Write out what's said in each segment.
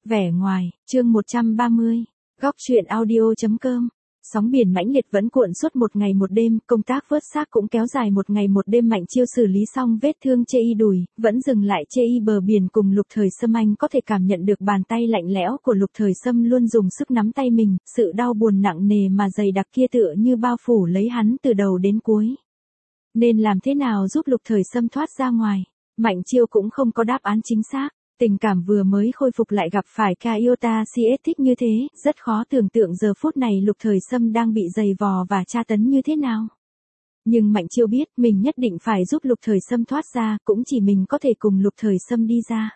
Vẻ ngoài, chương 130, góc truyện audio.com. Sóng biển mãnh liệt vẫn cuộn suốt một ngày một đêm, công tác vớt xác cũng kéo dài một ngày một đêm. Mạnh Chiêu xử lý xong vết thương chê y đùi, vẫn dừng lại chê y bờ biển cùng Lục Thời Sâm. Anh có thể cảm nhận được bàn tay lạnh lẽo của Lục Thời Sâm luôn dùng sức nắm tay mình, sự đau buồn nặng nề mà dày đặc kia tựa như bao phủ lấy hắn từ đầu đến cuối. Nên làm thế nào giúp Lục Thời Sâm thoát ra ngoài? Mạnh Chiêu cũng không có đáp án chính xác. Tình cảm vừa mới khôi phục lại gặp phải ca iota CS thích như thế, rất khó tưởng tượng giờ phút này Lục Thời Sâm đang bị giày vò và tra tấn như thế nào. Nhưng Mạnh Chiêu biết mình nhất định phải giúp Lục Thời Sâm thoát ra, cũng chỉ mình có thể cùng Lục Thời Sâm đi ra.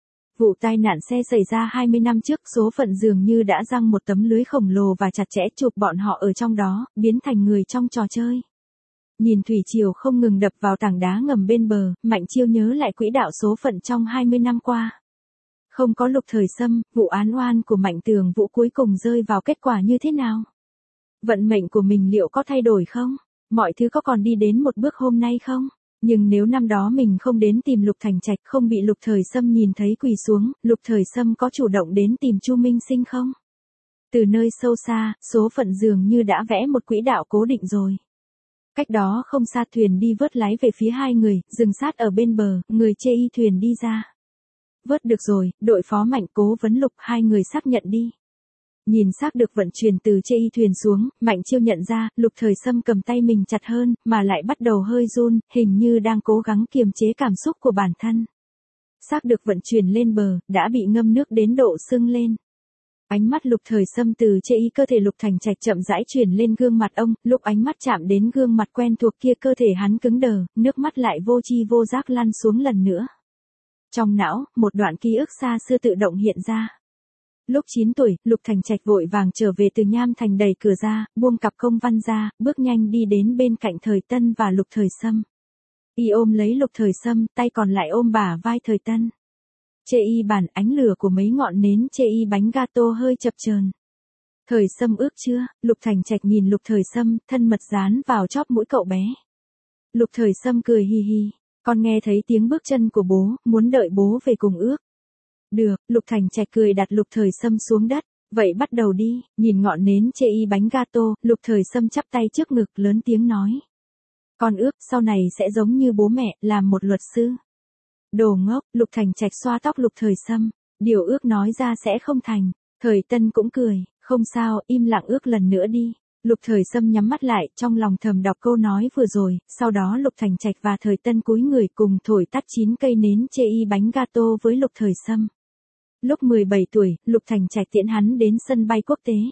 Vụ tai nạn xe xảy ra 20 năm trước, số phận dường như đã giăng một tấm lưới khổng lồ và chặt chẽ chụp bọn họ ở trong đó, biến thành người trong trò chơi. Nhìn thủy triều không ngừng đập vào tảng đá ngầm bên bờ, Mạnh Chiêu nhớ lại quỹ đạo số phận trong 20 năm qua. Không có Lục Thời Sâm, vụ án oan của Mạnh Tường Vũ cuối cùng rơi vào kết quả như thế nào? Vận mệnh của mình liệu có thay đổi không? Mọi thứ có còn đi đến một bước hôm nay không? Nhưng nếu năm đó mình không đến tìm Lục Thành Trạch, không bị Lục Thời Sâm nhìn thấy quỳ xuống, Lục Thời Sâm có chủ động đến tìm Chu Minh Sinh không? Từ nơi sâu xa, số phận dường như đã vẽ một quỹ đạo cố định rồi. Cách đó không xa, thuyền đi vớt lái về phía hai người, dừng sát ở bên bờ, người chê y thuyền đi ra. Vớt được rồi, đội phó Mạnh, cố vấn Lục, hai người xác nhận đi. Nhìn xác được vận chuyển từ chê y thuyền xuống, Mạnh Chiêu nhận ra, Lục Thời Sâm cầm tay mình chặt hơn, mà lại bắt đầu hơi run, hình như đang cố gắng kiềm chế cảm xúc của bản thân. Xác được vận chuyển lên bờ, đã bị ngâm nước đến độ sưng lên. Ánh mắt Lục Thời Sâm từ chê y cơ thể Lục Thành Trạch chậm rãi chuyển lên gương mặt ông, lúc ánh mắt chạm đến gương mặt quen thuộc kia, cơ thể hắn cứng đờ, nước mắt lại vô tri vô giác lăn xuống lần nữa. Trong não, một đoạn ký ức xa xưa tự động hiện ra. Lúc 9 tuổi, Lục Thành Trạch vội vàng trở về từ Nham Thành, đẩy cửa ra, buông cặp công văn ra, bước nhanh đi đến bên cạnh Thời Tân và Lục Thời Sâm. Y ôm lấy Lục Thời Sâm, tay còn lại ôm bả vai Thời Tân. Chê y bàn, ánh lửa của mấy ngọn nến chê y bánh gato hơi chập chờn. Thời Sâm ước chưa? Lục Thành Trạch nhìn Lục Thời Sâm, thân mật dán vào chóp mũi cậu bé. Lục Thời Sâm cười hi hi. Con nghe thấy tiếng bước chân của bố, muốn đợi bố về cùng ước. Được, Lục Thành Trạch cười đặt Lục Thời Sâm xuống đất. Vậy bắt đầu đi. Nhìn ngọn nến chê y bánh gato, Lục Thời Sâm chắp tay trước ngực, lớn tiếng nói. Con ước sau này sẽ giống như bố mẹ, làm một luật sư. Đồ ngốc, Lục Thành Trạch xoa tóc Lục Thời Sâm. Điều ước nói ra sẽ không thành. Thời Tân cũng cười. Không sao, im lặng ước lần nữa đi. Lục Thời Sâm nhắm mắt lại, trong lòng thầm đọc câu nói vừa rồi, sau đó Lục Thành Trạch và Thời Tân cúi người cùng thổi tắt 9 cây nến chê y bánh gato với Lục Thời Sâm. Lúc 17 tuổi, Lục Thành Trạch tiễn hắn đến sân bay quốc tế.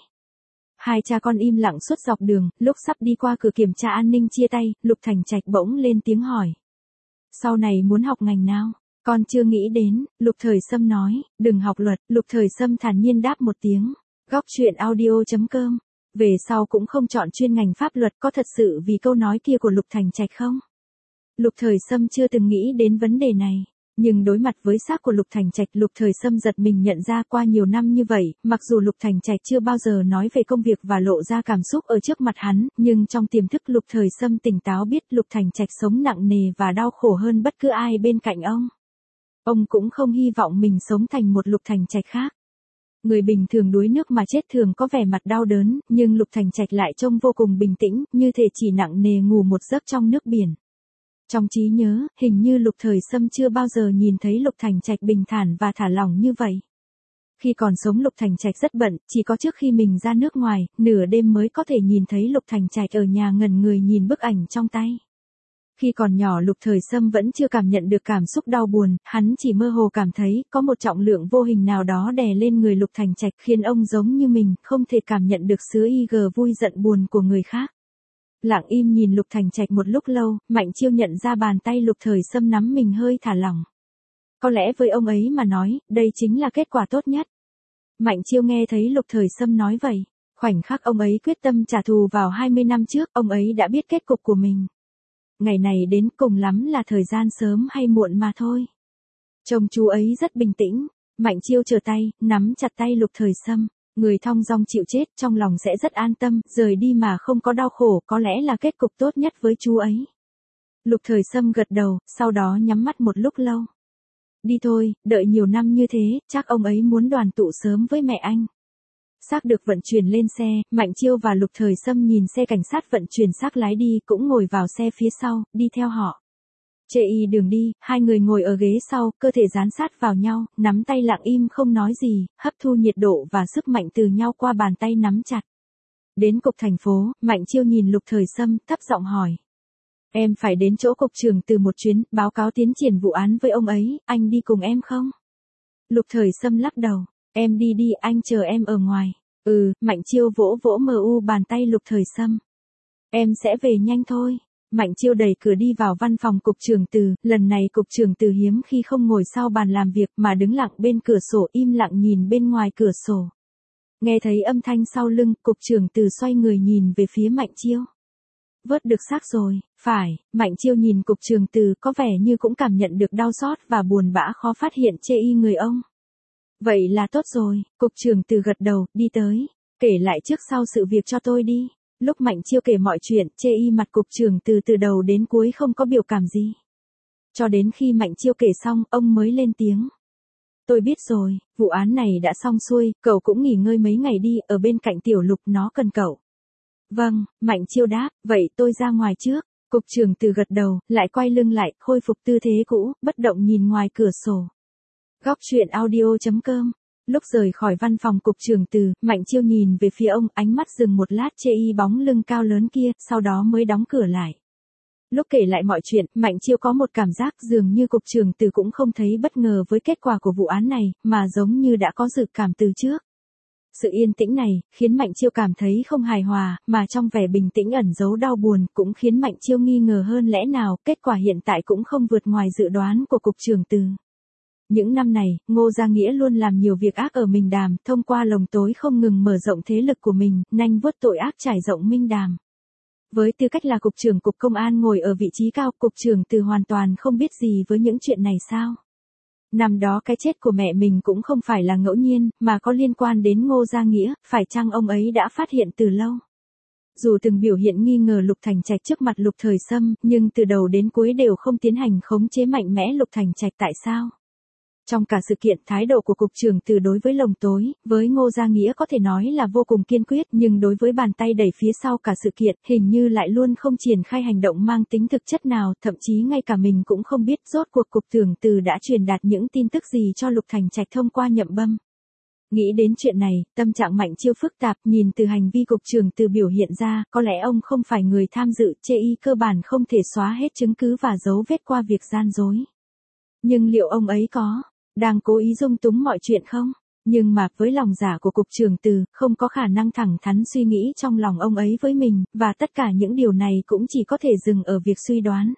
Hai cha con im lặng suốt dọc đường, lúc sắp đi qua cửa kiểm tra an ninh chia tay, Lục Thành Trạch bỗng lên tiếng hỏi. Sau này muốn học ngành nào? Con chưa nghĩ đến, Lục Thời Sâm nói, đừng học luật. Lục Thời Sâm thản nhiên đáp một tiếng. Góc truyện audio.com. Về sau cũng không chọn chuyên ngành pháp luật, có thật sự vì câu nói kia của Lục Thành Trạch không? Lục Thời Sâm chưa từng nghĩ đến vấn đề này. Nhưng đối mặt với xác của Lục Thành Trạch, Lục Thời Sâm giật mình nhận ra qua nhiều năm như vậy, mặc dù Lục Thành Trạch chưa bao giờ nói về công việc và lộ ra cảm xúc ở trước mặt hắn, nhưng trong tiềm thức Lục Thời Sâm tỉnh táo biết Lục Thành Trạch sống nặng nề và đau khổ hơn bất cứ ai bên cạnh ông. Ông cũng không hy vọng mình sống thành một Lục Thành Trạch khác. Người bình thường đuối nước mà chết thường có vẻ mặt đau đớn, nhưng Lục Thành Trạch lại trông vô cùng bình tĩnh, như thể chỉ nặng nề ngủ một giấc trong nước biển. Trong trí nhớ, hình như Lục Thời Sâm chưa bao giờ nhìn thấy Lục Thành Trạch bình thản và thả lỏng như vậy. Khi còn sống Lục Thành Trạch rất bận, chỉ có trước khi mình ra nước ngoài, nửa đêm mới có thể nhìn thấy Lục Thành Trạch ở nhà ngẩn người nhìn bức ảnh trong tay. Khi còn nhỏ Lục Thời Sâm vẫn chưa cảm nhận được cảm xúc đau buồn, hắn chỉ mơ hồ cảm thấy có một trọng lượng vô hình nào đó đè lên người Lục Thành Trạch khiến ông giống như mình, không thể cảm nhận được xứ vui giận buồn của người khác. Lặng im nhìn Lục Thành Trạch một lúc lâu, Mạnh Chiêu nhận ra bàn tay Lục Thời Sâm nắm mình hơi thả lỏng. Có lẽ với ông ấy mà nói, đây chính là kết quả tốt nhất. Mạnh Chiêu nghe thấy Lục Thời Sâm nói vậy, khoảnh khắc ông ấy quyết tâm trả thù vào 20 năm trước, ông ấy đã biết kết cục của mình. Ngày này đến cùng lắm là thời gian sớm hay muộn mà thôi. Trông chú ấy rất bình tĩnh, Mạnh Chiêu trở tay, nắm chặt tay Lục Thời Sâm. Người thong dong chịu chết, trong lòng sẽ rất an tâm, rời đi mà không có đau khổ, có lẽ là kết cục tốt nhất với chú ấy. Lục Thời Sâm gật đầu, sau đó nhắm mắt một lúc lâu. Đi thôi, đợi nhiều năm như thế, chắc ông ấy muốn đoàn tụ sớm với mẹ anh. Xác được vận chuyển lên xe, Mạnh Chiêu và Lục Thời Sâm nhìn xe cảnh sát vận chuyển xác lái đi cũng ngồi vào xe phía sau, đi theo họ. Chê y đường đi, hai người ngồi ở ghế sau, cơ thể dán sát vào nhau, nắm tay lặng im không nói gì, hấp thu nhiệt độ và sức mạnh từ nhau qua bàn tay nắm chặt. Đến cục thành phố, Mạnh Chiêu nhìn Lục Thời Sâm, thấp giọng hỏi. Em phải đến chỗ cục trưởng từ một chuyến, báo cáo tiến triển vụ án với ông ấy, anh đi cùng em không? Lục Thời Sâm lắc đầu. Em đi đi, anh chờ em ở ngoài. Mạnh Chiêu vỗ vỗ bàn tay Lục Thời Sâm. Em sẽ về nhanh thôi. Mạnh Chiêu đẩy cửa đi vào văn phòng cục trưởng Từ, lần này cục trưởng Từ hiếm khi không ngồi sau bàn làm việc mà đứng lặng bên cửa sổ im lặng nhìn bên ngoài cửa sổ. Nghe thấy âm thanh sau lưng, cục trưởng Từ xoay người nhìn về phía Mạnh Chiêu. Vớt được xác rồi, phải, Mạnh Chiêu nhìn cục trưởng Từ có vẻ như cũng cảm nhận được đau xót và buồn bã khó phát hiện chê y người ông. Vậy là tốt rồi, cục trưởng Từ gật đầu, đi tới, kể lại trước sau sự việc cho tôi đi. Lúc Mạnh Chiêu kể mọi chuyện, chê y mặt cục trưởng từ đầu đến cuối không có biểu cảm gì. Cho đến khi Mạnh Chiêu kể xong, ông mới lên tiếng. Tôi biết rồi, vụ án này đã xong xuôi, cậu cũng nghỉ ngơi mấy ngày đi, ở bên cạnh Tiểu Lục nó cần cậu. Vâng, Mạnh Chiêu đáp, vậy tôi ra ngoài trước. Cục trưởng Từ gật đầu, lại quay lưng lại, khôi phục tư thế cũ, bất động nhìn ngoài cửa sổ. Góc truyện audio.com. Lúc rời khỏi văn phòng cục trưởng Từ, Mạnh Chiêu nhìn về phía ông, ánh mắt dừng một lát chê y bóng lưng cao lớn kia, sau đó mới đóng cửa lại. Lúc kể lại mọi chuyện, Mạnh Chiêu có một cảm giác dường như cục trưởng Từ cũng không thấy bất ngờ với kết quả của vụ án này, mà giống như đã có dự cảm từ trước. Sự yên tĩnh này, khiến Mạnh Chiêu cảm thấy không hài hòa, mà trong vẻ bình tĩnh ẩn giấu đau buồn, cũng khiến Mạnh Chiêu nghi ngờ hơn lẽ nào, kết quả hiện tại cũng không vượt ngoài dự đoán của cục trưởng Từ. Những năm này, Ngô Gia Nghĩa luôn làm nhiều việc ác ở Minh Đàm, thông qua lồng tối không ngừng mở rộng thế lực của mình, nanh vuốt tội ác trải rộng Minh Đàm. Với tư cách là cục trưởng cục công an ngồi ở vị trí cao, cục trưởng Từ hoàn toàn không biết gì với những chuyện này sao? Năm đó cái chết của mẹ mình cũng không phải là ngẫu nhiên, mà có liên quan đến Ngô Gia Nghĩa, phải chăng ông ấy đã phát hiện từ lâu? Dù từng biểu hiện nghi ngờ Lục Thành Trạch trước mặt Lục Thời Sâm, nhưng từ đầu đến cuối đều không tiến hành khống chế mạnh mẽ Lục Thành Trạch tại sao? Trong cả sự kiện, thái độ của cục trưởng Từ đối với lồng tối, với Ngô Gia Nghĩa có thể nói là vô cùng kiên quyết, nhưng đối với bàn tay đẩy phía sau cả sự kiện, hình như lại luôn không triển khai hành động mang tính thực chất nào, thậm chí ngay cả mình cũng không biết rốt cuộc cục trưởng Từ đã truyền đạt những tin tức gì cho Lục Thành Trạch thông qua Nhậm Bâm. Nghĩ đến chuyện này, tâm trạng Mạnh Chiêu phức tạp, nhìn từ hành vi cục trưởng Từ biểu hiện ra, có lẽ ông không phải người tham dự, chê y cơ bản không thể xóa hết chứng cứ và dấu vết qua việc gian dối. Nhưng liệu ông ấy đang cố ý dung túng mọi chuyện không? Nhưng mà với lòng giả của cục trưởng Từ, không có khả năng thẳng thắn suy nghĩ trong lòng ông ấy với mình, và tất cả những điều này cũng chỉ có thể dừng ở việc suy đoán.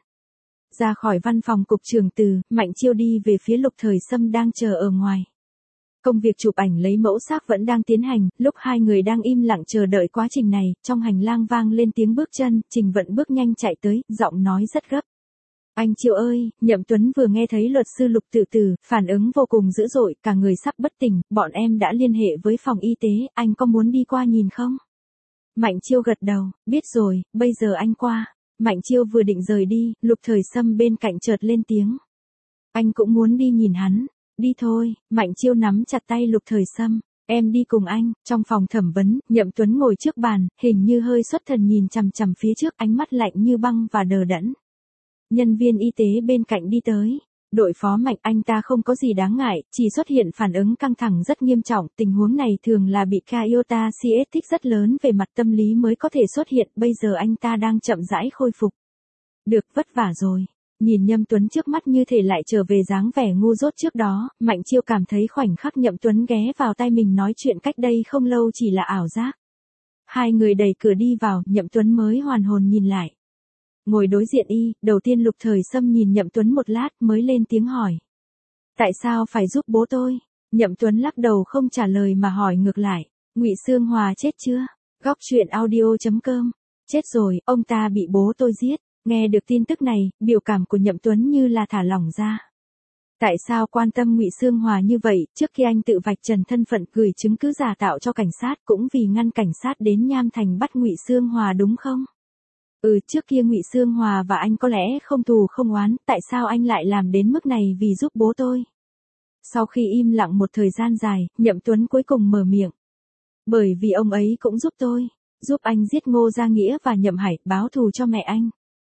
Ra khỏi văn phòng cục trưởng Từ, Mạnh Chiêu đi về phía Lục Thời Sâm đang chờ ở ngoài. Công việc chụp ảnh lấy mẫu xác vẫn đang tiến hành, lúc hai người đang im lặng chờ đợi quá trình này, trong hành lang vang lên tiếng bước chân, Trình Vận bước nhanh chạy tới, giọng nói rất gấp. Anh Chiêu ơi, Nhậm Tuấn vừa nghe thấy luật sư Lục tự tử, phản ứng vô cùng dữ dội, cả người sắp bất tỉnh, bọn em đã liên hệ với phòng y tế, anh có muốn đi qua nhìn không? Mạnh Chiêu gật đầu, biết rồi, bây giờ anh qua. Mạnh Chiêu vừa định rời đi, Lục Thời Sâm bên cạnh chợt lên tiếng. Anh cũng muốn đi nhìn hắn, đi thôi, Mạnh Chiêu nắm chặt tay Lục Thời Sâm. Em đi cùng anh. Trong phòng thẩm vấn, Nhậm Tuấn ngồi trước bàn, hình như hơi xuất thần nhìn chằm chằm phía trước, ánh mắt lạnh như băng và đờ đẫn. Nhân viên y tế bên cạnh đi tới. Đội phó Mạnh, anh ta không có gì đáng ngại, chỉ xuất hiện phản ứng căng thẳng rất nghiêm trọng, tình huống này thường là bị iota CS thích rất lớn về mặt tâm lý mới có thể xuất hiện, bây giờ anh ta đang chậm rãi khôi phục. Được, vất vả rồi. Nhìn Nhậm Tuấn trước mắt như thể lại trở về dáng vẻ ngu dốt trước đó, Mạnh Chiêu cảm thấy khoảnh khắc Nhậm Tuấn ghé vào tai mình nói chuyện cách đây không lâu chỉ là ảo giác. Hai người đẩy cửa đi vào, Nhậm Tuấn mới hoàn hồn nhìn lại. Ngồi đối diện y, đầu tiên Lục Thời Sâm nhìn Nhậm Tuấn một lát mới lên tiếng hỏi. Tại sao phải giúp bố tôi? Nhậm Tuấn lắc đầu không trả lời mà hỏi ngược lại. Ngụy Xương Hòa chết chưa? Góc truyện audio.com. Chết rồi, ông ta bị bố tôi giết. Nghe được tin tức này, biểu cảm của Nhậm Tuấn như là thả lỏng ra. Tại sao quan tâm Ngụy Xương Hòa như vậy, trước khi anh tự vạch trần thân phận gửi chứng cứ giả tạo cho cảnh sát cũng vì ngăn cảnh sát đến Nham Thành bắt Ngụy Xương Hòa đúng không? Trước kia Ngụy Sương Hòa và anh có lẽ không thù không oán, tại sao anh lại làm đến mức này vì giúp bố tôi? Sau khi im lặng một thời gian dài, Nhậm Tuấn cuối cùng mở miệng. Bởi vì ông ấy cũng giúp tôi, giúp anh giết Ngô Gia Nghĩa và Nhậm Hải, báo thù cho mẹ anh.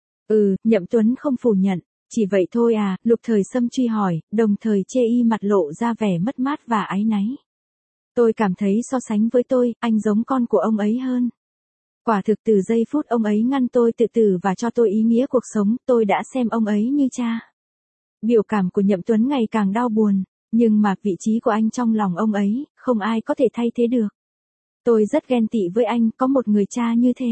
Nhậm Tuấn không phủ nhận, chỉ vậy thôi à, Lục Thời Sâm truy hỏi, đồng thời chê y mặt lộ ra vẻ mất mát và áy náy. Tôi cảm thấy so sánh với tôi, anh giống con của ông ấy hơn. Quả thực từ giây phút ông ấy ngăn tôi tự tử và cho tôi ý nghĩa cuộc sống, tôi đã xem ông ấy như cha. Biểu cảm của Nhậm Tuấn ngày càng đau buồn, nhưng mà vị trí của anh trong lòng ông ấy, không ai có thể thay thế được. Tôi rất ghen tị với anh, có một người cha như thế.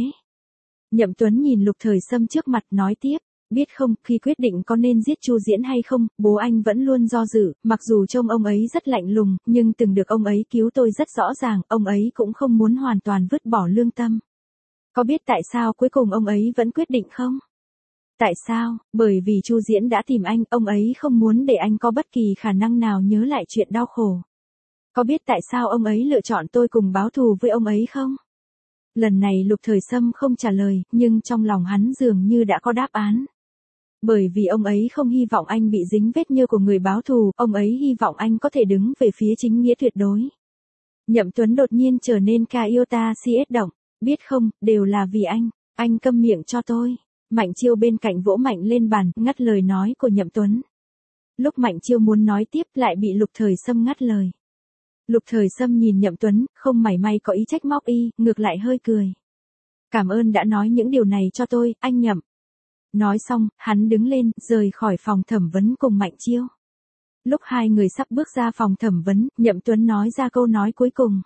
Nhậm Tuấn nhìn Lục Thời Sâm trước mặt nói tiếp, biết không, khi quyết định có nên giết Chu Diễn hay không, bố anh vẫn luôn do dự, mặc dù trông ông ấy rất lạnh lùng, nhưng từng được ông ấy cứu tôi rất rõ ràng, ông ấy cũng không muốn hoàn toàn vứt bỏ lương tâm. Có biết tại sao cuối cùng ông ấy vẫn quyết định không? Tại sao? Bởi vì Chu Diễn đã tìm anh, ông ấy không muốn để anh có bất kỳ khả năng nào nhớ lại chuyện đau khổ. Có biết tại sao ông ấy lựa chọn tôi cùng báo thù với ông ấy không? Lần này Lục Thời Sâm không trả lời, nhưng trong lòng hắn dường như đã có đáp án. Bởi vì ông ấy không hy vọng anh bị dính vết nhơ của người báo thù, ông ấy hy vọng anh có thể đứng về phía chính nghĩa tuyệt đối. Nhậm Tuấn đột nhiên trở nên Kaiota CS động, biết không, đều là vì anh câm miệng cho tôi. Mạnh Chiêu bên cạnh vỗ mạnh lên bàn, ngắt lời nói của Nhậm Tuấn. Lúc Mạnh Chiêu muốn nói tiếp lại bị Lục Thời Sâm ngắt lời. Lục Thời Sâm nhìn Nhậm Tuấn, không mảy may có ý trách móc y, ngược lại hơi cười. Cảm ơn đã nói những điều này cho tôi, anh Nhậm. Nói xong, hắn đứng lên, rời khỏi phòng thẩm vấn cùng Mạnh Chiêu. Lúc hai người sắp bước ra phòng thẩm vấn, Nhậm Tuấn nói ra câu nói cuối cùng.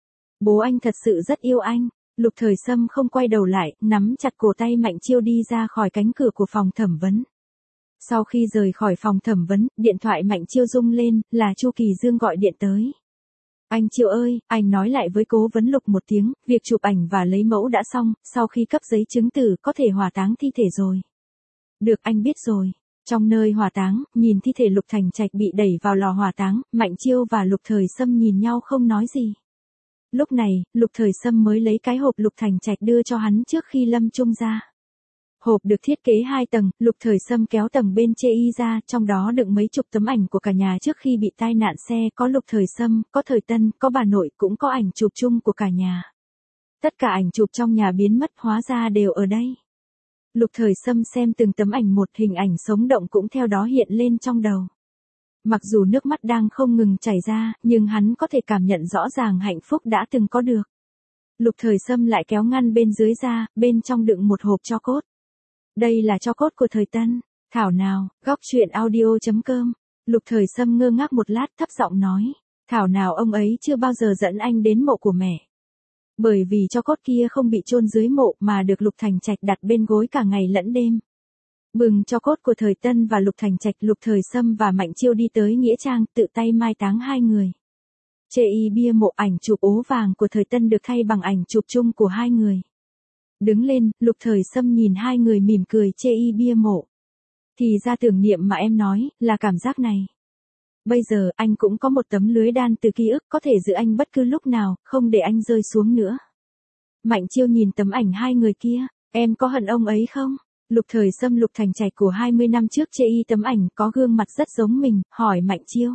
Bố anh thật sự rất yêu anh. Lục Thời Sâm không quay đầu lại, nắm chặt cổ tay Mạnh Chiêu đi ra khỏi cánh cửa của phòng thẩm vấn. Sau khi rời khỏi phòng thẩm vấn, điện thoại Mạnh Chiêu rung lên, là Chu Kỳ Dương gọi điện tới. Anh Chiêu ơi, anh nói lại với cố vấn Lục một tiếng, việc chụp ảnh và lấy mẫu đã xong, sau khi cấp giấy chứng tử có thể hỏa táng thi thể rồi. Được, anh biết rồi. Trong nơi hỏa táng, nhìn thi thể Lục Thành Trạch bị đẩy vào lò hỏa táng, Mạnh Chiêu và Lục Thời Sâm nhìn nhau không nói gì. Lúc này, Lục Thời Sâm mới lấy cái hộp Lục Thành Trạch đưa cho hắn trước khi lâm chung ra. Hộp được thiết kế 2 tầng, Lục Thời Sâm kéo tầng bên chê y ra, trong đó đựng mấy chục tấm ảnh của cả nhà trước khi bị tai nạn xe, có Lục Thời Sâm, có Thời Tân, có bà nội, cũng có ảnh chụp chung của cả nhà. Tất cả ảnh chụp trong nhà biến mất hóa ra đều ở đây. Lục Thời Sâm xem từng tấm ảnh một, hình ảnh sống động cũng theo đó hiện lên trong đầu. Mặc dù nước mắt đang không ngừng chảy ra, nhưng hắn có thể cảm nhận rõ ràng hạnh phúc đã từng có được. Lục Thời Sâm lại kéo ngăn bên dưới ra, bên trong đựng một hộp tro cốt. Đây là tro cốt của Thời Tân. Thảo nào, góc truyện audio.com. Lục Thời Sâm ngơ ngác một lát thấp giọng nói. Thảo nào ông ấy chưa bao giờ dẫn anh đến mộ của mẹ. Bởi vì tro cốt kia không bị chôn dưới mộ mà được Lục Thành Trạch đặt bên gối cả ngày lẫn đêm. Bừng tro cốt của Thời Tân và Lục Thành Trạch, Lục Thời Sâm và Mạnh Chiêu đi tới nghĩa trang, tự tay mai táng hai người. Chê y bia mộ, ảnh chụp ố vàng của Thời Tân được thay bằng ảnh chụp chung của hai người. Đứng lên, Lục Thời Sâm nhìn hai người mỉm cười, chê y bia mộ. Thì ra tưởng niệm mà em nói, là cảm giác này. Bây giờ, anh cũng có một tấm lưới đan từ ký ức, có thể giữ anh bất cứ lúc nào, không để anh rơi xuống nữa. Mạnh Chiêu nhìn tấm ảnh hai người kia, em có hận ông ấy không? Lục Thời Sâm, Lục Thành Trạch của 20 năm trước chê y tấm ảnh, có gương mặt rất giống mình, hỏi Mạnh Chiêu.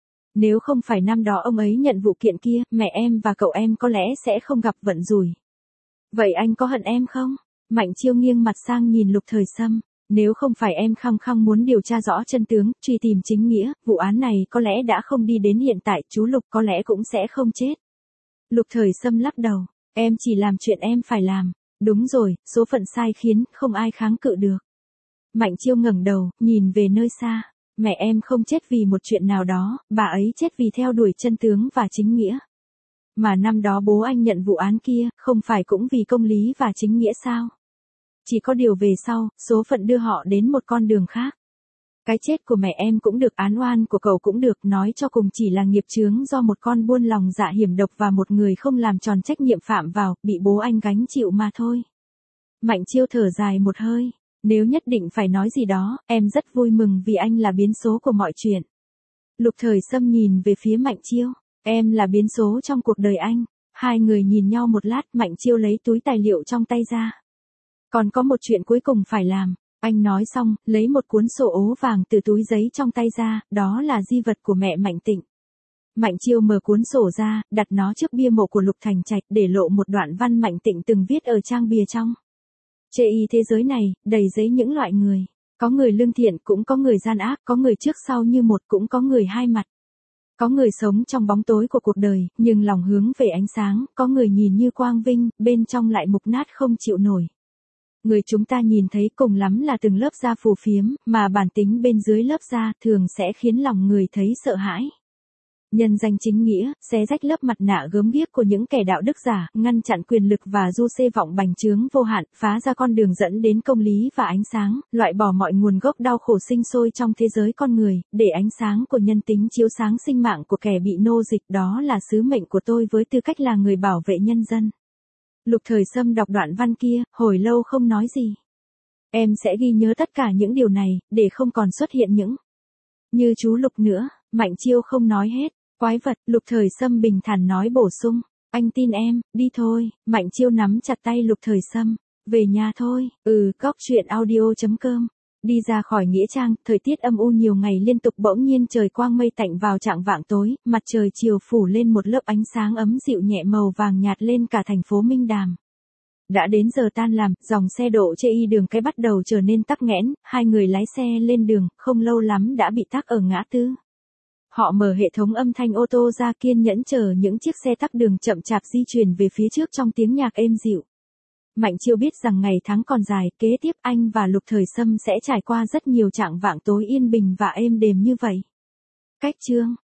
Nếu không phải năm đó ông ấy nhận vụ kiện kia, mẹ em và cậu em có lẽ sẽ không gặp vận rủi. Vậy anh có hận em không? Mạnh Chiêu nghiêng mặt sang nhìn Lục Thời Sâm. Nếu không phải em khăng khăng muốn điều tra rõ chân tướng, truy tìm chính nghĩa, vụ án này có lẽ đã không đi đến hiện tại, chú Lục có lẽ cũng sẽ không chết. Lục Thời Sâm lắc đầu. Em chỉ làm chuyện em phải làm. Đúng rồi, số phận sai khiến, không ai kháng cự được. Mạnh Chiêu ngẩng đầu, nhìn về nơi xa. Mẹ em không chết vì một chuyện nào đó, bà ấy chết vì theo đuổi chân tướng và chính nghĩa. Mà năm đó bố anh nhận vụ án kia, không phải cũng vì công lý và chính nghĩa sao? Chỉ có điều về sau, số phận đưa họ đến một con đường khác. Cái chết của mẹ em cũng được, án oan của cậu cũng được, nói cho cùng chỉ là nghiệp chướng do một con buôn lòng dạ hiểm độc và một người không làm tròn trách nhiệm phạm vào, bị bố anh gánh chịu mà thôi. Mạnh Chiêu thở dài một hơi. Nếu nhất định phải nói gì đó, em rất vui mừng vì anh là biến số của mọi chuyện. Lục Thời Sâm nhìn về phía Mạnh Chiêu. Em là biến số trong cuộc đời anh. Hai người nhìn nhau một lát, Mạnh Chiêu lấy túi tài liệu trong tay ra. Còn có một chuyện cuối cùng phải làm. Anh nói xong, lấy một cuốn sổ ố vàng từ túi giấy trong tay ra, đó là di vật của mẹ Mạnh Tịnh. Mạnh Chiêu mở cuốn sổ ra, đặt nó trước bia mộ của Lục Thành Trạch, để lộ một đoạn văn Mạnh Tịnh từng viết ở trang bìa trong. Chê y thế giới này, đầy giấy những loại người. Có người lương thiện, cũng có người gian ác, có người trước sau như một, cũng có người hai mặt. Có người sống trong bóng tối của cuộc đời, nhưng lòng hướng về ánh sáng, có người nhìn như quang vinh, bên trong lại mục nát không chịu nổi. Người chúng ta nhìn thấy cùng lắm là từng lớp da phù phiếm, mà bản tính bên dưới lớp da thường sẽ khiến lòng người thấy sợ hãi. Nhân danh chính nghĩa, xé rách lớp mặt nạ gớm ghiếc của những kẻ đạo đức giả, ngăn chặn quyền lực và du xê vọng bành trướng vô hạn, phá ra con đường dẫn đến công lý và ánh sáng, loại bỏ mọi nguồn gốc đau khổ sinh sôi trong thế giới con người, để ánh sáng của nhân tính chiếu sáng sinh mạng của kẻ bị nô dịch, đó là sứ mệnh của tôi với tư cách là người bảo vệ nhân dân. Lục Thời Sâm đọc đoạn văn kia, hồi lâu không nói gì. Em sẽ ghi nhớ tất cả những điều này, để không còn xuất hiện những như chú Lục nữa. Mạnh Chiêu không nói hết. Quái vật, Lục Thời Sâm bình thản nói bổ sung. Anh tin em, đi thôi. Mạnh Chiêu nắm chặt tay Lục Thời Sâm. Về nhà thôi. Góc truyện audio.com. Đi ra khỏi nghĩa trang, thời tiết âm u nhiều ngày liên tục, bỗng nhiên trời quang mây tạnh vào chạng vạng tối, mặt trời chiều phủ lên một lớp ánh sáng ấm dịu nhẹ màu vàng nhạt lên cả thành phố Minh Đàm. Đã đến giờ tan làm, dòng xe độ chê y đường cái bắt đầu trở nên tắc nghẽn, hai người lái xe lên đường, không lâu lắm đã bị tắc ở ngã tư. Họ mở hệ thống âm thanh ô tô ra, kiên nhẫn chờ những chiếc xe tắc đường chậm chạp di chuyển về phía trước trong tiếng nhạc êm dịu. Mạnh Chiêu biết rằng ngày tháng còn dài, kế tiếp anh và Lục Thời Sâm sẽ trải qua rất nhiều chạng vạng tối yên bình và êm đềm như vậy. Cách chương